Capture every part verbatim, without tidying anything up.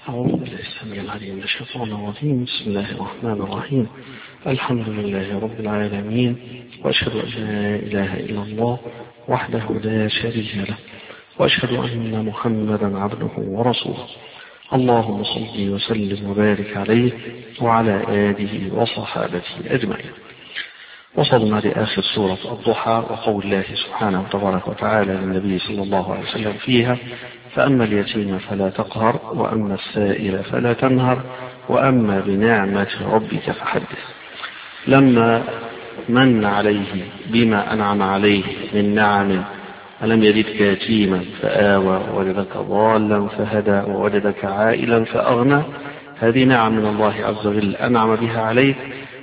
أعوذ بالله السميع العليم من الشيطان الرجيم. بسم الله الرحمن الرحيم. الحمد لله رب العالمين، وأشهد أن لا إله إلا الله وحده لا شريك له، وأشهد أن محمدا عبده ورسوله. اللهم صل وسلم وبارك عليه وعلى آله وصحابته أجمعين. وصلنا لآخر سورة الضحى وقول الله سبحانه وتبارك وتعالى للنبي صلى الله عليه وسلم فيها: فأما اليتيم فلا تقهر، وأما السائل فلا تنهر، وأما بنعمة ربك فحدث. لما من عليه بما أنعم عليه من نعم: ألم يجدك يتيما فآوى، ووجدك ضالا فهدى، ووجدك عائلا فأغنى. هذه نعم من الله عز وجل أنعم بها عليك،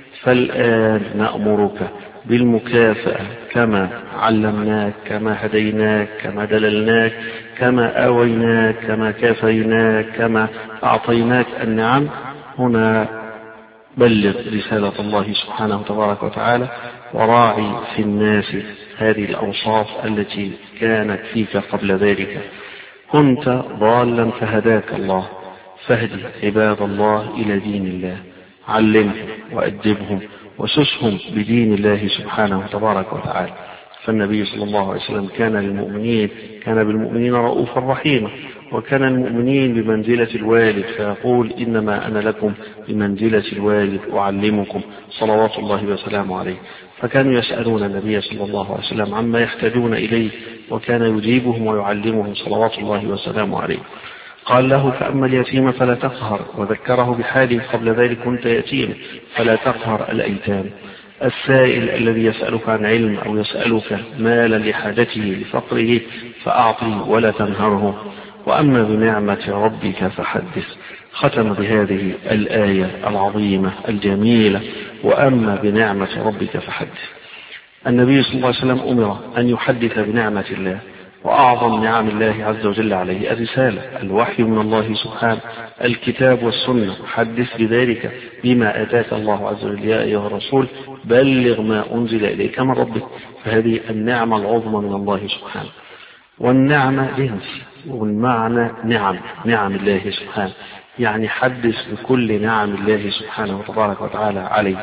فالآن نأمرك بالمكافأة كما علمناك، كما هديناك، كما دللناك، كما آويناك، كما كافيناك، كما أعطيناك النعم. هنا بلغ رسالة الله سبحانه وتبارك وتعالى، وراعي في الناس هذه الأوصاف التي كانت فيك قبل ذلك. كنت ضالا فهداك الله، فاهدي عباد الله إلى دين الله، علمهم وأدبهم وسسهم بدين الله سبحانه وتبارك وتعالى. فالنبي صلى الله عليه وسلم كان للمؤمنين كان بالمؤمنين رؤوفا رحيما، وكان المؤمنين بمنزلة الوالد، فيقول: إنما أنا لكم بمنزلة الوالد أعلمكم، صلوات الله وسلامه عليه. فكانوا يسألون النبي صلى الله عليه وسلم عما يحتاجون إليه، وكان يجيبهم ويعلمهم صلوات الله وسلامه عليه. قال له: فأما اليتيم فلا تقهر، وذكره بحاله قبل ذلك: كنت يتيم فلا تقهر الأيتام. السائل الذي يسألك عن علم أو يسألك مالا لحاجته لفقره فأعطي ولا تنهره. وأما بنعمة ربك فحدث. ختم بهذه الآية العظيمة الجميلة: وأما بنعمة ربك فحدث. النبي صلى الله عليه وسلم أمر أن يحدث بنعمة الله، وأعظم نعم الله عز وجل عليه الرسالة، الوحي من الله سبحانه، الكتاب والسنة. حدث بذلك بما آتاك الله عز وجل يا أيها الرسول، بلغ ما أنزل إليك من ربك. فهذه النعمة العظمى من الله سبحانه. والنعمة جنس، والمعنى نعم نعم الله سبحانه، يعني حدث بكل نعم الله سبحانه وتبارك وتعالى عليك.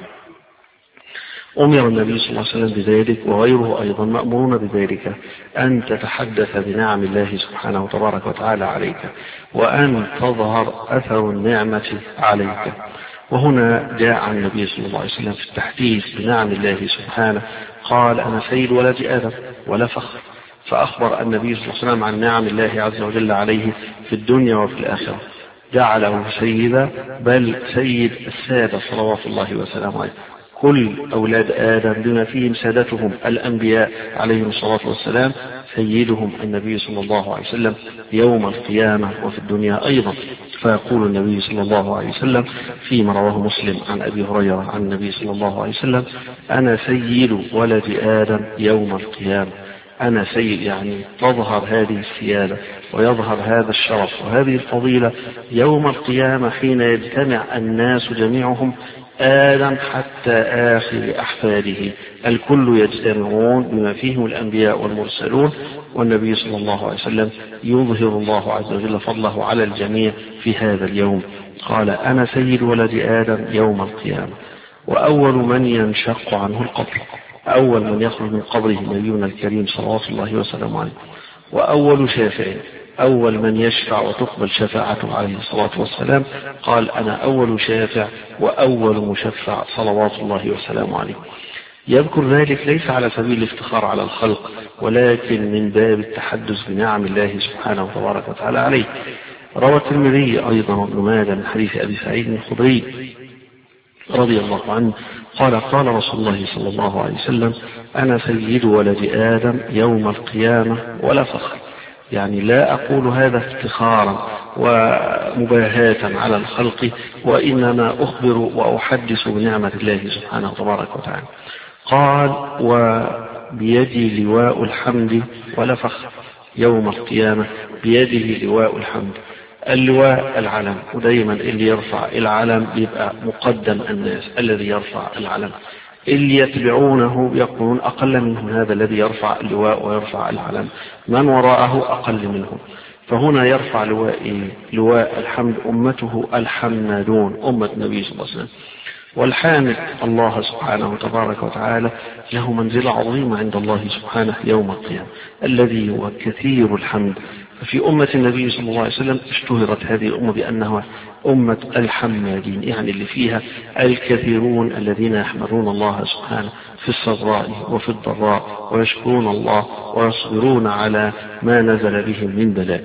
أمر النبي صلى الله عليه وسلم بذلك، وغيره أيضا مأمورون بذلك، أن تتحدث بنعم الله سبحانه وتبارك وتعالى عليك، وأن تظهر أثر النعمة عليك. وهنا جاء عن النبي صلى الله عليه وسلم في التحديث بنعم الله سبحانه، قال: أنا سيد ولد آدم ولا فخر. فأخبر النبي صلى الله عليه وسلم عن نعم الله عز وجل عليه في الدنيا وفي الآخرة، جعله سيدا، بل سيد السادة صلوات الله وسلامه عليه. كل أولاد آدم بما فيهم سادتهم الأنبياء عليهم الصلاة والسلام، سيدهم النبي صلى الله عليه وسلم يوم القيامة وفي الدنيا أيضا. فيقول النبي صلى الله عليه وسلم فيما رواه مسلم عن أبي هريرة عن النبي صلى الله عليه وسلم: أنا سيد ولد آدم يوم القيامة. أنا سيد، يعني تظهر هذه السيادة ويظهر هذا الشرف وهذه الفضيلة يوم القيامة، حين يجتمع الناس جميعهم، آدم حتى آخر أحفاده، الكل يجتمعون بما فيهم الأنبياء والمرسلون، والنبي صلى الله عليه وسلم يظهر الله عز وجل فضله على الجميع في هذا اليوم. قال: أنا سيد ولد آدم يوم القيامة. وأول من ينشق عنه القبر، أول من يخرج من قبره نبينا الكريم صلوات الله وسلامه عليه. وأول شافع، أول من يشفع وتقبل شفاعته عليه الصلاة والسلام، قال: أنا أول شافع وأول مشفع صلوات الله وسلامه عليه. يذكر ذلك ليس على سبيل الافتخار على الخلق، ولكن من باب التحدث بنعم الله سبحانه وتبارك وتعالى عليه. روى الترمذي أيضا وابن ماجه من حديث أبي سعيد الخدري رضي الله عنه قال: قال رسول الله صلى الله عليه وسلم: أنا سيد ولد آدم يوم القيامة ولا فخر. يعني لا أقول هذا افتخارا ومباهاة على الخلق، وإنما أخبر وأحدث بنعمة الله سبحانه وتبارك وتعالى. قال: وبيدي لواء الحمد ولا فخر. يوم القيامة بيده لواء الحمد. اللواء العلم، ودايما اللي يرفع العلم يبقى مقدم الناس، الذي يرفع العلم. اللي يتبعونه يكونون أقل منهم هذا الذي يرفع اللواء ويرفع العلم، من وراءه أقل منهم. فهنا يرفع لواء, لواء الحمد أمته الحمادون، أمة النبي صلى الله عليه وسلم. والحامد الله سبحانه وتبارك وتعالى له منزلة عظيمة عند الله سبحانه يوم القيامة، الذي هو كثير الحمد. ففي أمة النبي صلى الله عليه وسلم اشتهرت هذه الأمة بأنها أمة الحمادين، يعني اللي فيها الكثيرون الذين يحمدون الله سبحانه في السراء وفي الضراء، ويشكرون الله ويصبرون على ما نزل بهم من بلاء.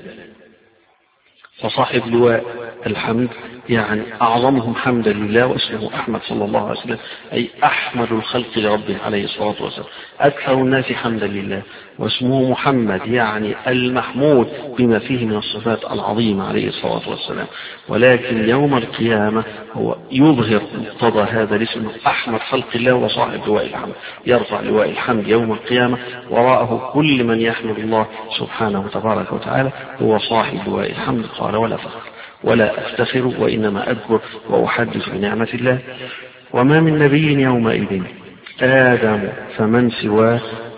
فصاحب لواء الحمد يعني أعظمهم حمدا لله، واسمه أحمد صلى الله عليه وسلم، أي أحمد الخلق لربه عليه الصلاة والسلام، أكثر الناس حمدا لله. واسمه محمد يعني المحمود بما فيه من الصفات العظيمة عليه الصلاة والسلام. ولكن يوم القيامة هو يظهر مقتضى هذا الاسم، أحمد خلق الله وصاحب لواء الحمد، يرفع لواء الحمد يوم القيامة، وراءه كل من يحمد الله سبحانه وتبارك وتعالى هو صاحب لواء الحمد. قال: ولا فخر ولا أفتخر، وإنما أذكر وأحدث بنعمة الله. وما من نبي يومئذ آدم فمن سواه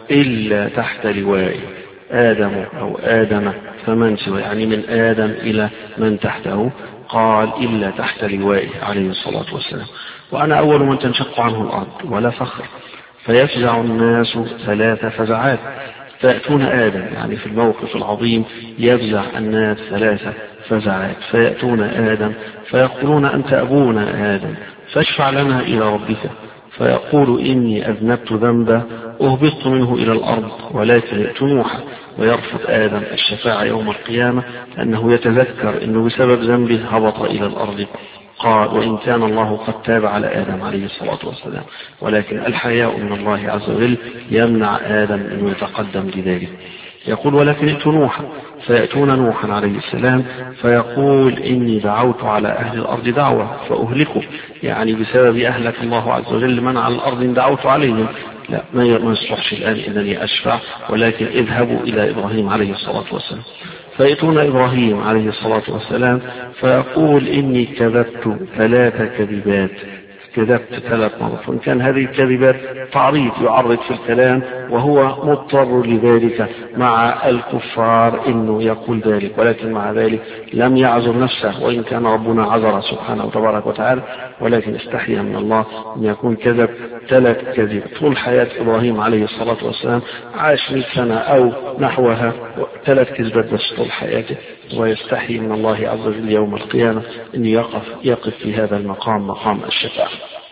إلا تحت لوائه. آدم أو آدم فمن سواه يعني من آدم إلى من تحته، قال إلا تحت لوائه عليه الصلاة والسلام. وأنا أول من تنشق عنه الأرض ولا فخر، فيفزع الناس ثلاث فزعات. فيأتون آدم يعني في الموقف العظيم يفزع الناس ثلاثة فزعات، فيأتون آدم فيقولون: أنت أبونا آدم، فاشفع لنا إلى ربك. فيقول: إني أذنبت ذنبا أهبطت منه إلى الأرض ولكن ائت نوحا. ويرفض آدم الشفاعة يوم القيامة لأنه يتذكر أنه بسبب ذنبه هبط إلى الأرض. قال: وإن كان الله قد تاب على آدم عليه الصلاة والسلام، ولكن الحياء من الله عز وجل يمنع آدم أن يتقدم لذلك. يقول: ولكن ائت نوحا. فيأتون نوحا عليه السلام فيقول: إني دعوت على أهل الأرض دعوة فأهلكوا، يعني بسبب أهلك الله عز وجل من على الأرض دعوت عليهم، لا ما يصلحش الآن إنني أشفع، ولكن اذهبوا إلى إبراهيم عليه الصلاة والسلام. فيأتون إبراهيم عليه الصلاة والسلام فيقول: إني كذبت ثلاث كذبات، كذبت ثلاث مرات. وإن كان هذه الكذبات تعريض، يعرض في الكلام وهو مضطر لذلك مع الكفار إنه يقول ذلك، ولكن مع ذلك لم يعذر نفسه، وإن كان ربنا عذر سبحانه وتبارك وتعالى، ولكن استحيا من الله أن يكون كذب ثلاث كذب. طول حياة إبراهيم عليه الصلاة والسلام عاش مئة سنة أو نحوها، ثلاث كذبات بس طول حياته، ويستحي من الله عز وجل يوم القيامة أن يقف, يقف في هذا المقام، مقام الشفاعة.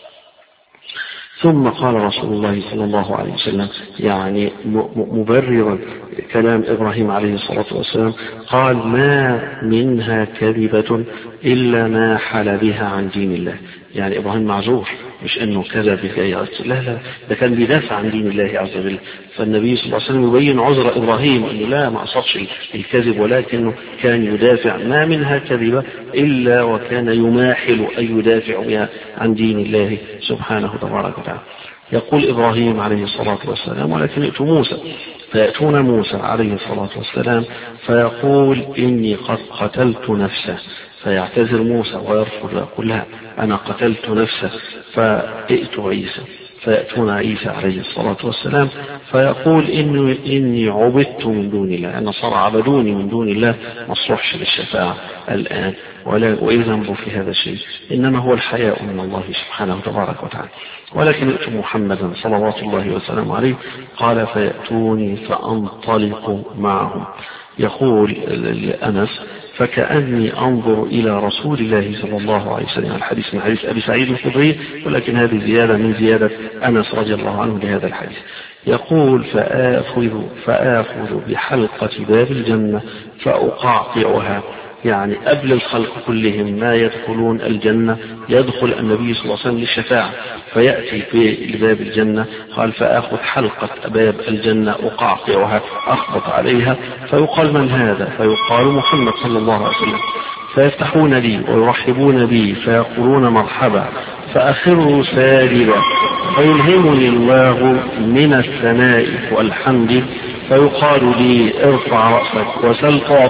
ثم قال رسول الله صلى الله عليه وسلم يعني مبررا كلام إبراهيم عليه الصلاة والسلام، قال: ما منها كذبة إلا ما حل بها عن دين الله. يعني إبراهيم معذور، مش أنه كذب بكي، لا لا، ده كان بيدافع عن دين الله عز وجل. فالنبي صلى الله عليه وسلم يبين عذر إبراهيم أنه لا ما أصدش الكذب، ولكنه كان يدافع. ما منها كذبة إلا وكان يماحل أن يدافع بها عن دين الله سبحانه وتبارك وتعالى. يقول إبراهيم عليه الصلاة والسلام: ولكن ائت موسى. فيأتون موسى عليه الصلاة والسلام فيقول: إني قد قتلت نفسه. فيعتذر موسى ويرفض ويقول: لا، أنا قتلت نفسه. فائت عيسى. فيأتون عيسى عليه الصلاة والسلام فيقول: إني, إني عبدت من دون الله، أنا صار عبدوني من دون الله، ما أصلحش للشفاعة الآن، ولا وإيه ذنبه في هذا الشيء، إنما هو الحياء من الله سبحانه وتبارك وتعالى. ولكن ائت محمدا صلوات الله وسلامه عليه. قال: فيأتوني فأنطلق معهم. يقول أنس: فكأني أنظر إلى رسول الله صلى الله عليه وسلم. الحديث من حديث أبي سعيد الخدري، ولكن هذه زيادة من زيادة أنس رضي الله عنه لهذا الحديث. يقول: فآخذ, فآخذ بحلقة باب الجنة فأقعقعها، يعني قبل الخلق كلهم ما يدخلون الجنة يدخل النبي صلى الله عليه وسلم للشفاعة، فيأتي في باب الجنة. قال: فآخذ حلقة باب الجنة أقعقعها، أخبط عليها، فيقال: من هذا؟ فيقال: محمد صلى الله عليه وسلم. فيفتحون لي ويرحبون بي فيقولون: مرحبا. فأخر ساجدا، فيلهمني الله من الثناء والحمد، فيقال لي: ارفع رأسك وسل تعطى.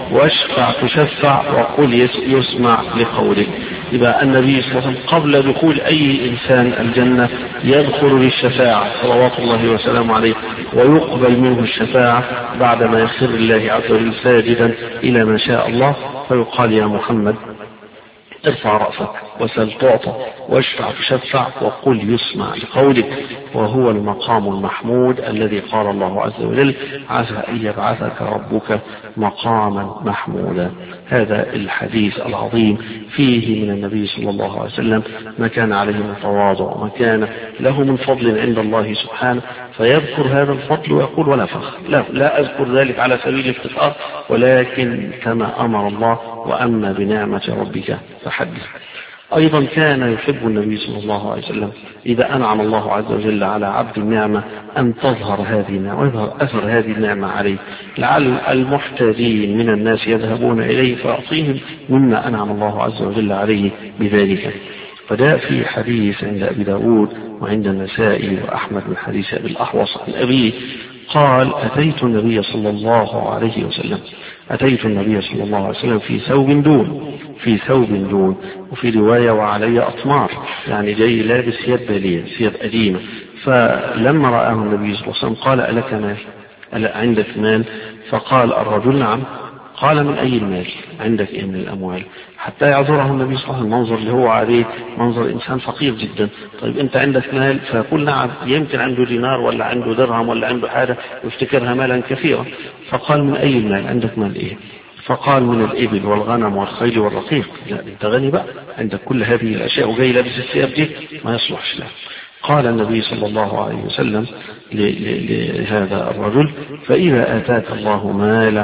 واشفع تشفع وقل يسمع لقولك. يبقى النبي صلى الله عليه وسلم قبل دخول أي إنسان الجنة يدخل للشفاعة صلوات الله وسلامه عليه، ويقبل منه الشفاعة بعدما يخر الله عز وجل ساجدا إلى ما شاء الله، فيقال يا محمد ارفع رأسك وسل تعطى واشفع تشفع وقل يسمع لقولك. وهو المقام المحمود الذي قال الله عز وجل عسى أن يبعثك ربك مقاما محمودا. هذا الحديث العظيم فيه من النبي صلى الله عليه وسلم ما كان عليه من تواضع وما كان له من فضل عند الله سبحانه، فيذكر هذا الفضل ويقول ولا فخر، لا, لا أذكر ذلك على سبيل الافتخار، ولكن كما أمر الله وأما بنعمة ربك فحدث. أيضا كان يحب النبي صلى الله عليه وسلم إذا أنعم الله عز وجل على عبد النعمة أن تظهر هذه النعمة ويظهر أثر هذه النعمة عليه، لعل المحتاجين من الناس يذهبون إليه فيعطيهم مما أنعم الله عز وجل عليه بذلك. فجاء في حديث عند أبي داود وعند النسائي وأحمد من حديث أبي الأحوص عن أبيه قال أتيت النبي صلى الله عليه وسلم أتيت النبي صلى الله عليه وسلم في ثوب دون في ثوب دون وفي رواية وعلي أطمار، يعني جاي لابس ثياب بالية ثياب قديمة. فلما رآه النبي صلى الله عليه وسلم قال ألك مال؟ ألا عندك مال؟ فقال الرجل نعم. قال من أي المال؟ عندك إيه من الأموال؟ حتى يعذره النبي صلى الله عليه وسلم، المنظر اللي هو عليه منظر إنسان فقير جدا. طيب أنت عندك مال؟ فيقول نعم، يمكن عنده دينار ولا عنده درهم ولا عنده حاجة يفتكرها مالا كثيرا. فقال من أي المال؟ عندك مال إيه؟ فقال من الإبل والغنم والخيل والرقيق. لا أنت غني بقى، عندك كل هذه الأشياء وجاي لابس الثياب دي، ما يصلحش له. قال النبي صلى الله عليه وسلم لهذا الرجل فإذا آتاك الله مالا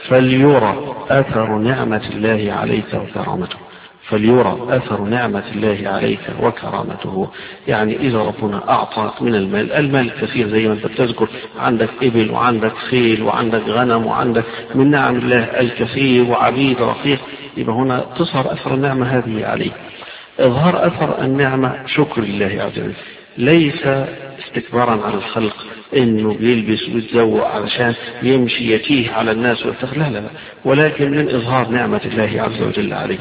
فليرى أثر نعمة الله عليك وكرامته فليرى أثر نعمة الله عليك وكرامته. يعني إذا ربنا أعطاك من المال، المال كثير زي ما أنت بتذكر، عندك إبل وعندك خيل وعندك غنم وعندك من نعم الله الكثير وعبيد رقيق، يبقى هنا تظهر أثر النعمة هذه عليك. إظهار أثر النعمة شكر لله عز وجل، ليس استكبارا على الخلق انه بيلبس ويتزوق علشان يمشي يتيه على الناس ويفتخر، لا لا لا، ولكن من إظهار نعمة الله عز وجل عليه.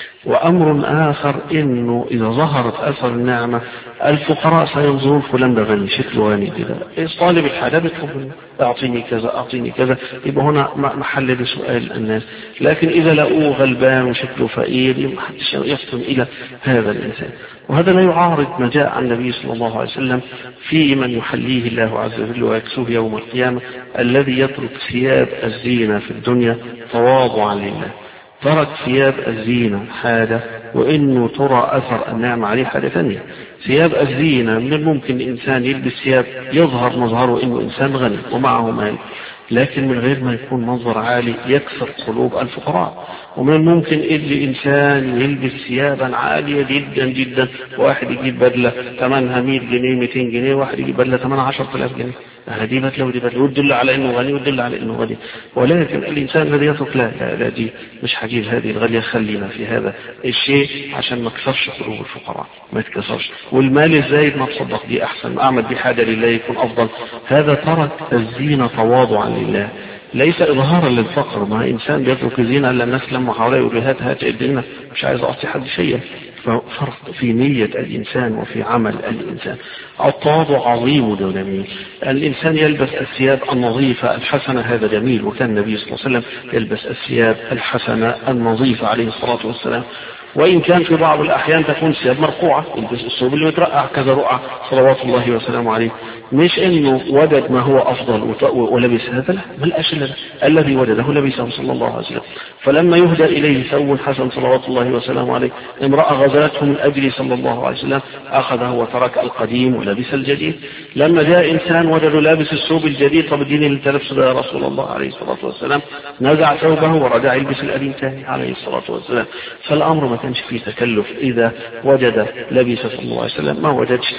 وأمر آخر إنه إذا ظهرت أثر النعمة الفقراء سينظرون فلان ده غني، شكله غني كده، طالب الحاجة بيطلب أعطيني كذا أعطيني كذا، يبقى هنا محل لسؤال الناس. لكن إذا لقوه غلبان وشكله فقير محدش يفطن إلى هذا الإنسان. وهذا لا يعارض ما جاء عن النبي صلى الله عليه وسلم في من يحليه الله عز وجل ويكسوه يوم القيامة، الذي يترك ثياب الزينة في الدنيا تواضعا لله. ترك ثياب الزينة حاجة، وإنه ترى أثر النعمة عليه حاجة ثانية. ثياب الزينة من الممكن الإنسان يلبس ثياب يظهر مظهره إنه إنسان غني ومعه مال، لكن من غير ما يكون منظر عالي يكسر قلوب الفقراء. ومن الممكن اللي إنسان يلبس ثيابا عالية جدا جدا، واحد يجيب بدلة ثمنها مية جنيه مئتين جنيه، واحد يجيب بدلة ثمنها عشرة آلاف جنيه، هذه بدلة ودي بدلة، ويدل على إنه غني ويدل على إنه غني. ولكن الإنسان الذي يترك لا لا, لا دي مش حجيب هذه الغالية، خلينا في هذا الشيء عشان ما تكسرش قلوب الفقراء، ما تكسرش. والمال الزايد ما تصدق دي أحسن، ما أعمل دي حاجة لله يكون أفضل. هذا ترك الزينة تواضعا لله، ليس إظهارا للفقر. ما إنسان بيترك الزينة إلا الناس لما حواليه يقول هات هات ادينا، مش عايز أعطي حد شيء. ففرق في نية الإنسان وفي عمل الإنسان. التواضع عظيم وجميل. الإنسان يلبس الثياب النظيفة الحسنة، هذا جميل، وكان النبي صلى الله عليه وسلم يلبس الثياب الحسنة النظيفة عليه الصلاة والسلام. وإن كان في بعض الأحيان تكون ثياب مرقوعة، يلبس الثوب اللي مترقع كذا رقعة صلوات الله وسلامه عليه، مش إنه وجد ما هو أفضل ولبس هذا، لا، ما لقاش إلا الذي وجده لبسه صلى الله عليه وسلم. فلما يهدى إليه ثوب حسن صلوات الله وسلامه عليه، امرأة غزلته من أجل صلى الله عليه وسلم، أخذه وترك القديم ولبس الجديد. لما جاء إنسان وجده لابس الثوب الجديد، طب الدين اللي تلبسه ده يا رسول الله عليه الصلاة والسلام، نزع ثوبه ورجع يلبس القديم ثاني عليه الصلاة والسلام. فالأمر ما كانش فيه تكلف، إذا وجد لبس صلى الله عليه وسلم، ما وجدش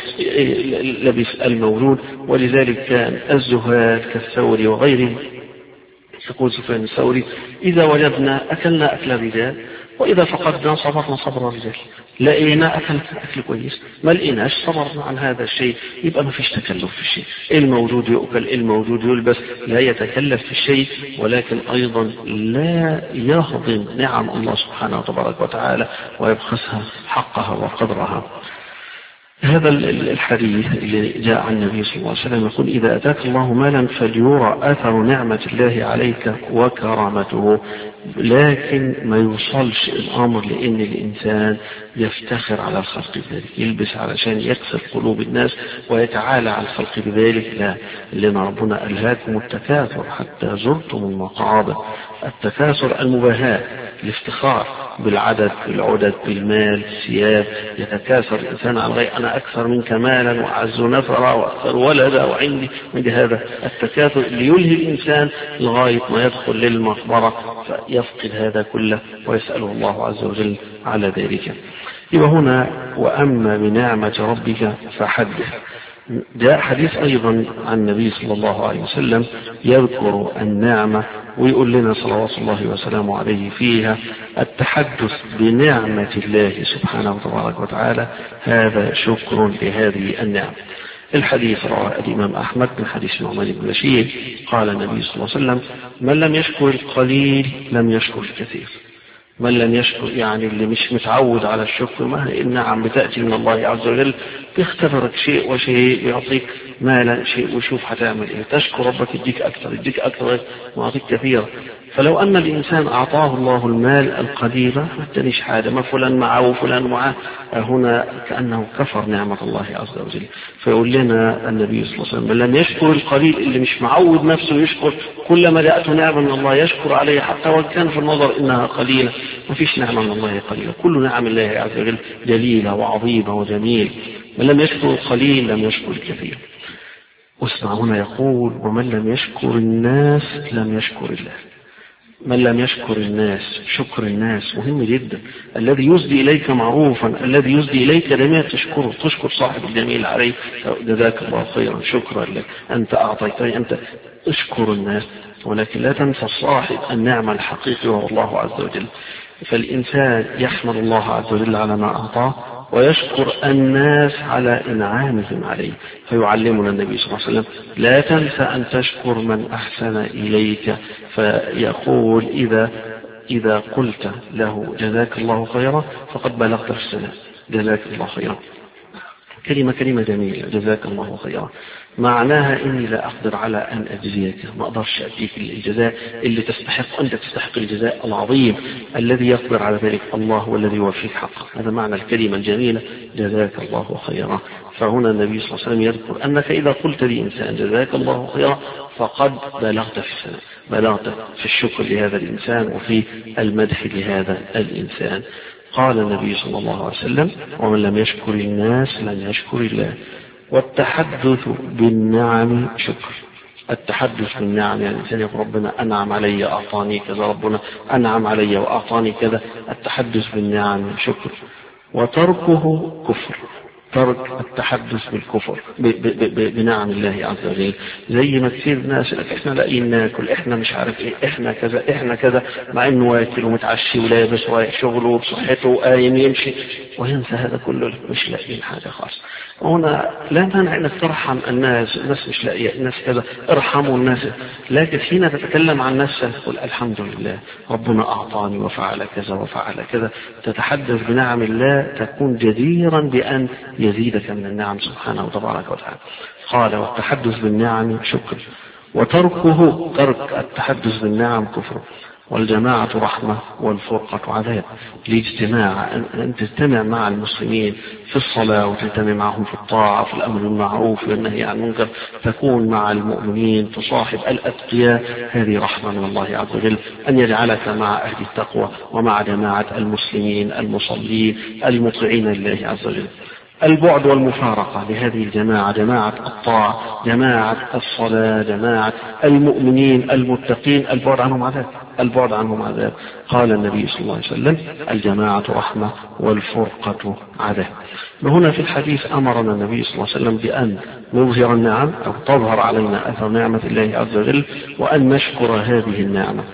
لبس المولود. ولذلك كان الزهاد كالثوري وغيره، يقول سفيان الثوري إذا وجدنا أكلنا أكل الرجال وإذا فقدنا صبرنا صبر الرجال، لقينا أكل أكل كويس، ما لقيناش صبرنا عن هذا الشيء، يبقى ما فيش تكلف في الشيء. الموجود يؤكل، الموجود يلبس، لا يتكلف في الشيء، ولكن أيضا لا يهضم نعم الله سبحانه وتبارك وتعالى ويبخسها حقها وقدرها. هذا الحديث اللي جاء عن النبي صلى الله عليه وسلم يقول: إذا أتاك الله مالا فليرى أثر نعمة الله عليك وكرامته، لكن ما يوصلش الأمر لأن الإنسان يفتخر على الخلق بذلك، يلبس علشان يكسب قلوب الناس ويتعالى على الخلق بذلك. لا، لأن ربنا ألهاكم التكاثر حتى زرتم المقابر. التكاثر المباهاة، الافتخار بالعدد، بالعدد، بالمال، الثياب، يتكاثر الإنسان على غير أنا أكثر منك مالا وأعز نفرا وأكثر ولدا وعندي من هذا التكاثر اللي يلهي الإنسان لغاية ما يدخل للمقبرة فيفقد هذا كله ويسأله الله عز وجل على ذلك. يبقى هنا وأما بنعمة ربك فحدث. جاء حديث أيضا عن النبي صلى الله عليه وسلم يذكر النعمة ويقول لنا صلوات الله وسلامه عليه فيها: التحدث بنعمة الله سبحانه وتبارك وتعالى هذا شكر لهذه النعمة. الحديث رواه الإمام أحمد من حديث نعمان بن بشير قال النبي صلى الله عليه وسلم: من لم يشكر القليل لم يشكر الكثير. من لم يشكر يعني اللي مش متعود على الشكر، ما هي النعم بتأتي من الله عز وجل، بيختبرك شيء وشيء، يعطيك مالا شيء وشوف هتعمل ايه، تشكر ربك يديك اكثر يديك اكثر ويعطيك كثيرا. فلو ان الانسان اعطاه الله المال القليل ما ادانيش حاجه، ما فلان معه وفلان معه، هنا كانه كفر نعمه الله عز وجل. فيقول لنا النبي صلى الله عليه وسلم: من لم يشكر القليل، اللي مش معود نفسه يشكر، كلما جاءته نعمه من الله يشكر عليها حتى وان كان في النظر انها قليله. ما فيش نعمه من الله قليله، كل نعم الله عز وجل جليله وعظيمه وجميل. من لم يشكر القليل لم يشكر الكثير. واسمع هنا يقول: ومن لم يشكر الناس لم يشكر الله. من لم يشكر الناس، شكر الناس مهم جدا. الذي يسدي إليك معروفا، الذي يسدي إليك جميع تشكره، تشكر صاحب الجميل عليه، جزاك الله خيرا، شكرا لك، أنت أعطيتني، أنت اشكر الناس، ولكن لا تنسى صاحب النعمة الحقيقي وهو الله عز وجل. فالإنسان يحمد الله عز وجل على ما أعطاه ويشكر الناس على إنعامهم عليه. فيعلمنا النبي صلى الله عليه وسلم: لا تنسى أن تشكر من أحسن إليك. فيقول: إذا إذا قلت له جزاك الله خيرا فقد بلغت في السنة، جزاك الله خيرا. كلمة كلمة جميلة، جزاك الله خيرا، معناها إني لا أقدر على أن أجزيك، ما أقدرش أديك الجزاء اللي تستحق، أنت تستحق الجزاء العظيم الذي يقدر على ذلك الله والذي يوفيك حقه. هذا معنى الكلمة الجميلة جزاك الله خيرا. فهنا النبي صلى الله عليه وسلم يذكر أنك إذا قلت لإنسان جزاك الله خيرا فقد بلغت في السنة، بلغت في الشكر لهذا الإنسان وفي المدح لهذا الإنسان. قال النبي صلى الله عليه وسلم: ومن لم يشكر الناس لم يشكر الله. والتحدث بالنعم شكر. التحدث بالنعم يعني الإنسان يقول: ربنا أنعم علي أعطاني كذا، ربنا أنعم علي وأعطاني كذا. التحدث بالنعم شكر. وتركه كفر. ترك التحدث بالكفر بنعم الله عز وجل، زي ما كثير ناس احنا لاقيين ناكل، احنا مش عارف ايه، احنا كذا احنا كذا، مع انه واكل ومتعشي ولابس ورايح شغله وبصحته وقايم يمشي وينسى هذا كله، مش لاقيين حاجه خاصه. هنا لا مانع انك ترحم الناس، الناس مش لاقيه، الناس كذا، ارحموا الناس. لكن حين تتكلم عن نفسك تقول الحمد لله ربنا اعطاني وفعل كذا وفعل كذا، تتحدث بنعم الله، تكون جديرا بان يزيدك من النعم سبحانه وتبارك وتعالى. قال: والتحدث بالنعم شكر. وتركه، ترك التحدث بالنعم كفر. والجماعة رحمة والفرقة عذاب. الاجتماع، أن تجتمع مع المسلمين في الصلاة وتجتمع معهم في الطاعة في الأمر بالمعروف والنهي عن المنكر، تكون مع المؤمنين تصاحب الأتقياء، هذه رحمة من الله عز وجل، أن يجعلك مع أهل التقوى ومع جماعة المسلمين المصلين المطيعين لله عز وجل. البعد والمفارقة لهذه الجماعة، جماعة الطاعة، جماعة الصلاة، جماعة المؤمنين المتقين، البعد عنهم عذاب، البعد عنهم عذاب. قال النبي صلى الله عليه وسلم: الجماعة رحمة والفرقة عذاب. وهنا في الحديث أمرنا النبي صلى الله عليه وسلم بأن نظهر النعم أو تظهر علينا أثر نعمة الله عز وجل، وأن نشكر هذه النعمة.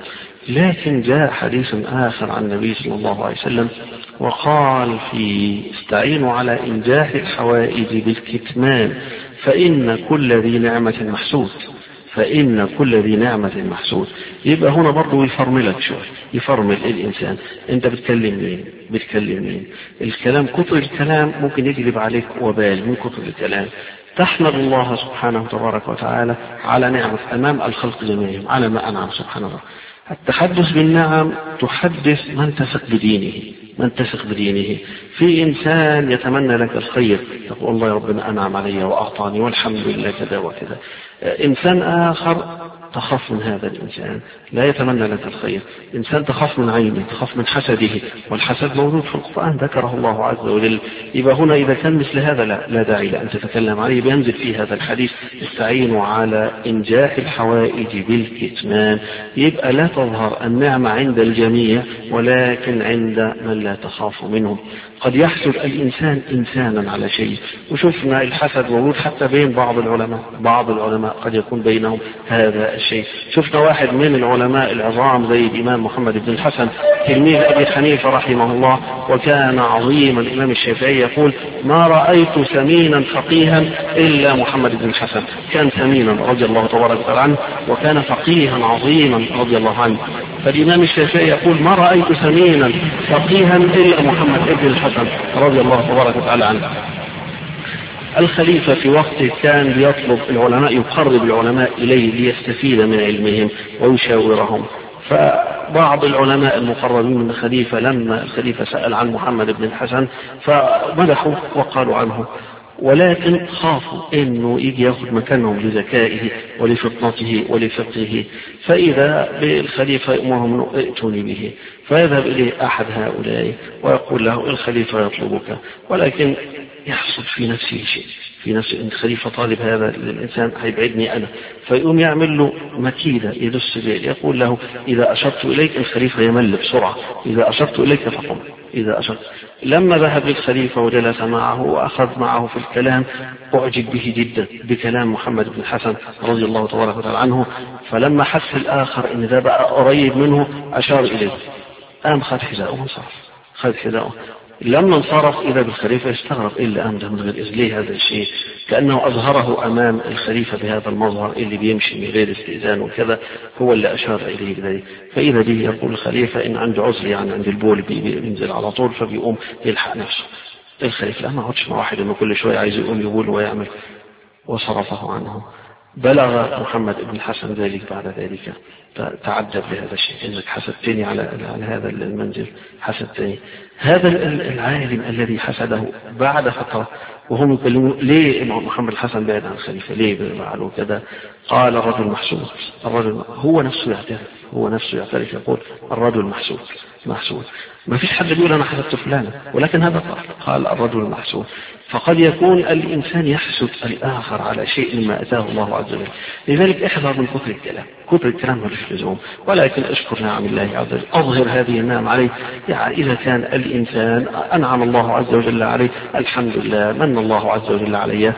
لكن جاء حديث آخر عن النبي صلى الله عليه وسلم وقال في استعينوا على إنجاح الحوائج بالكتمان فإن كل ذي نعمة محسود، فإن كل ذي نعمة محسود. يبقى هنا برضو يفرملك شوية، يفرمل الإنسان. أنت بتكلم مين؟ بتكلم مين؟ الكلام كتر الكلام ممكن يجلب عليك وبال من كتر الكلام. تحمد الله سبحانه تبارك وتعالى على نعمة أمام الخلق جميعهم على ما أنعم سبحانه وتعالى. التحدث بالنعم تحدث من تثق بدينه، من تثق بدينه. في إنسان يتمنى لك الخير، تقول الله يا ربنا أنعم علي وأعطاني والحمد لله كذا وكذا. إنسان آخر تخاف من هذا الإنسان، لا يتمنى لك الخير. إنسان تخاف من عينه، تخاف من حسده، والحسد موجود في القرآن ذكره الله عز وجل. يبقى هنا إذا كان مثل هذا لا, لا داعي لأن تتكلم عليه. بينزل في هذا الحديث استعينوا على إنجاح الحوائج بالكتمان. يبقى لا تظهر النعمة عند الجميع ولكن عند من لا تخاف منهم. قد يحسد الإنسان إنسانا على شيء، وشفنا الحسد موجود حتى بين بعض العلماء، بعض العلماء قد يكون بينهم هذا الشيء. شفنا واحد من العلماء العظام زي الإمام محمد بن الحسن تلميذ أبي حنيفة رحمه الله، وكان عظيما. الإمام الشافعي يقول ما رأيت سمينا فقيها إلا محمد بن الحسن. كان سمينا رضي الله تبارك وتعالى عنه، وكان فقيها عظيما رضي الله عنه. فالإمام الشافعي يقول ما رأيت سمينا فقيها إلا محمد بن الحسن رضي الله تبارك وتعالى عنه. الخليفة في وقته كان بيطلب العلماء، يقرب العلماء إليه ليستفيد من علمهم ويشاورهم. فبعض العلماء المقربين من الخليفة لما الخليفة سأل عن محمد بن الحسن فمدحوا وقالوا عنه، ولكن خافوا انه يجي ياخذ مكانهم لذكائه ولفطنته ولفقهه. فاذا بالخليفه يامرهم ائتوني به، فيذهب اليه احد هؤلاء ويقول له الخليفه يطلبك، ولكن يحصل في نفسه شيء، في نفس الخليفة طالب هذا الإنسان هيبعدني أنا، فيقوم يعمل له مكيدة يدس به، يقول له إذا أشرت إليك الخليفة يمل بسرعة، إذا أشرت إليك فقم، إذا أشرت. لما ذهب للخليفة وجلس معه وأخذ معه في الكلام أعجب به جدا بكلام محمد بن الحسن رضي الله تبارك وتعالى عنه. فلما حس الآخر إن ذا بقى قريب منه أشار إليه، قام خذ حذاءه وانصرف، خذ حذاءه. لما انصرف إذا بالخليفة استغرب إلا أمده من غير إذن هذا الشيء، كأنه أظهره أمام الخليفة بهذا المظهر اللي بيمشي من غير استئذان وكذا، هو اللي أشار إليه بذلك. فإذا به يقول الخليفة إن عنده عذر، يعني عند البول بينزل على طول، فبيقوم يلحق نفسه. الخليفة لا ما عودش مع واحد إنه كل شوية عايز يقوم يقول ويعمل، وصرفه عنه. بلغ محمد بن الحسن ذلك بعد ذلك، تعجب لهذا الشيء، إنك حسدتني على على هذا المنزل، حسدتني. هذا العالم الذي حسده بعد فترة وهم يكلمون ليه محمد الحسن بعد عن الخليفة، ليه فعلوا كذا؟ قال الرجل محسود، الرجل هو نفسه يعترف، هو نفسه يعترف يقول الرجل محسود، محسود. ما فيش حد بيقول أنا حسدت فلانا، ولكن هذا قال قال الرجل محسود. فقد يكون الإنسان يحسد الآخر على شيء مما أتاه الله عز وجل. لذلك احذر من كثر الكلام، كثر الكلام ملوش لزوم، ولكن اشكر نعم الله عز وجل، أظهر هذه النعم عليه. يعني إذا كان الإنسان أنعم الله عز وجل عليه، الحمد لله من الله عز وجل علي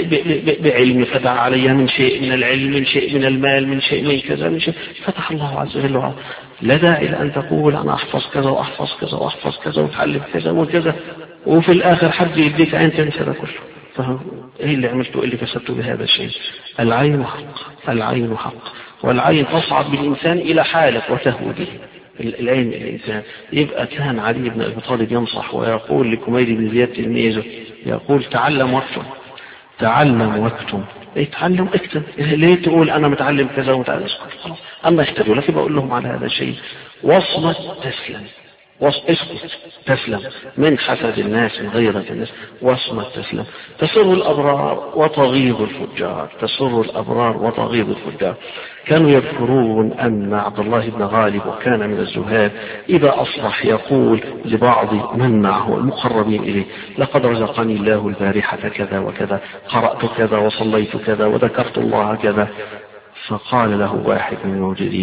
بعلم، فتح علي من شيء من العلم، من شيء من المال، من شيء من كذا، من شيء فتح الله عز وجل عليه. لا داعي لأن تقول أنا أحفظ كذا وأحفظ كذا وأحفظ كذا وتعلم كذا وكذا، وفي الآخر حد يديك عين تنسى ده كله. فهم إيه اللي عملته، اللي كسبته بهذا الشيء؟ العين حق، العين حق، والعين تصعد بالإنسان إلى حالك وتهوى به. العين الإنسان. يبقى كان علي بن أبي طالب ينصح ويقول لكميل بن زياد تلميذه، يقول تعلم واكتم، تعلم واكتم. يتعلم اكتب، ليه تقول أنا متعلم كذا ومتعلم؟ خلاص، أما اكتبوا لك بقول لهم على هذا الشيء. وصمت تسلم، اسكت تسلم من حسد الناس، من غيرة الناس. وصمت تسلم. تسر الأبرار وتغيظ الفجار، تسر الأبرار وتغيظ الفجار. كانوا يذكرون أن عبد الله بن غالب وكان من الزهاد إذا أصبح يقول لبعض من معه المقربين إليه لقد رزقني الله البارحة كذا وكذا، قرأت كذا وصليت كذا وذكرت الله كذا. فقال له واحد من الموجودين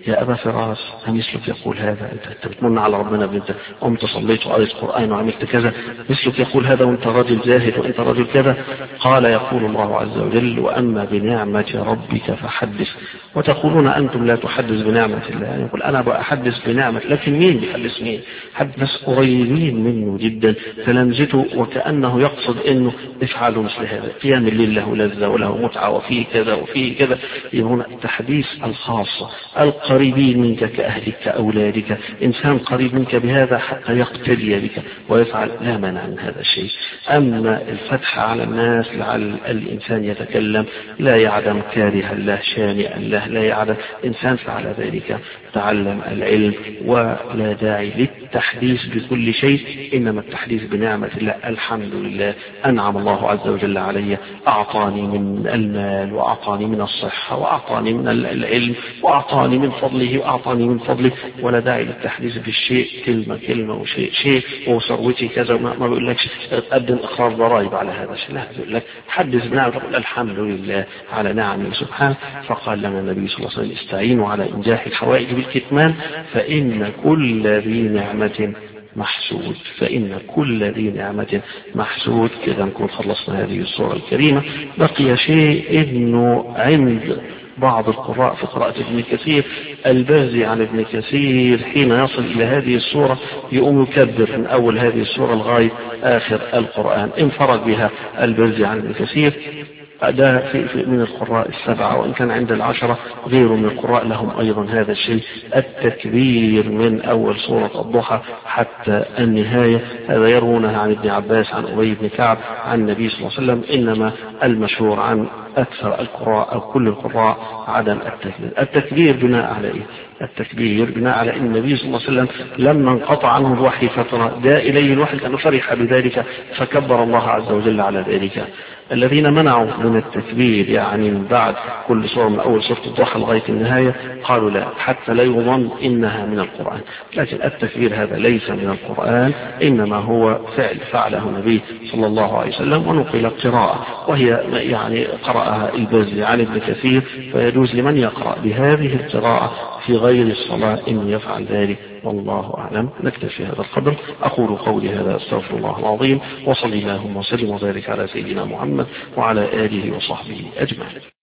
يا أبا فراس مثلك يقول هذا، أنت بتمن على ربنا بنت قمت صليت وقريت قرآن وعملت كذا، مثلك يقول هذا وأنت رجل زاهد وأنت رجل كذا. قال يقول الله عز وجل وأما بنعمة ربك فحدث. وتقولون أنتم لا تحدث بنعمة الله، يعني يقول أنا بأحدث بنعمة، لكن مين بيحدث مين؟ حد ناس قريبين منه جدا تلامذته، وكأنه يقصد أنه افعلوا مثل هذا، قيام الليل له لذة وله متعة وفيه كذا وفيه كذا. يبقى التحديث الخاصة، القريبين منك كأهلك كأولادك، إنسان قريب منك بهذا حتى يقتدي بك ويفعل، لا مانع من هذا الشيء. أما الفتح على الناس لعل الإنسان يتكلم لا يعلم كاره الله شانئا له، لا يعلم إنسان فعل ذلك تعلم العلم، ولا داعي للتحديث بكل شيء، إنما التحديث بنعمة الله. الحمد لله أنعم الله عز وجل علي، أعطاني من المال وأعطاني من الصحة وأعطاني من العلم وأعطاني من فضله وأعطاني من فضله، ولا داعي للتحديث بالشيء كلمة كلمة وشيء شيء وثروتي كذا. ما بيقولكش تقدم إقرار ضرائب على هذا الشيء، لا، بيقول لك حدث بنعمة الحمد لله على نعمه سبحانه. فقال لنا النبي صلى الله عليه وسلم استعينوا على إنجاح الحوائج بالكتمان فإن كل ذي نعمة محسود، فإن كل ذي نعمة محسود. كذا نكون خلصنا هذه السورة الكريمة. بقي شيء إنه عند بعض القراء في قراءة ابن كثير البازي عن ابن كثير حين يصل إلى هذه السورة يقوم يكبر من أول هذه السورة لغاية آخر القرآن، انفرد بها البازي عن ابن كثير. ده في من القراء السبعة، وإن كان عند العشرة غير من القراء لهم أيضا هذا الشيء، التكبير من أول سورة الضحى حتى النهاية. هذا يروونه عن ابن عباس عن أبي بن كعب عن النبي صلى الله عليه وسلم، إنما المشهور عن أكثر القراء أو كل القراء عدم التكبير. التكبير بناء على إيه؟ التكبير بناء على أن النبي صلى الله عليه وسلم لما انقطع عنه الوحي فترة جاء إليه الوحي كان فرح بذلك فكبر الله عز وجل على ذلك. الذين منعوا من التكبير يعني من بعد كل سورة من أول سورة الضحى لغاية النهاية قالوا لا، حتى لا يظن إنها من القرآن. لكن التكبير هذا ليس من القرآن، إنما هو فعل فعله النبي صلى الله عليه وسلم، ونقل قراءة وهي يعني قرأها البازي عن ابن كثير، فيجوز لمن يقرأ بهذه القراءة في غير الصلاة إن يفعل ذلك، والله أعلم. نكتفي هذا القدر. أقول قولي هذا أستغفر الله العظيم، وصلي اللهم وسلم وبارك على سيدنا محمد وعلى آله وصحبه أجمعين.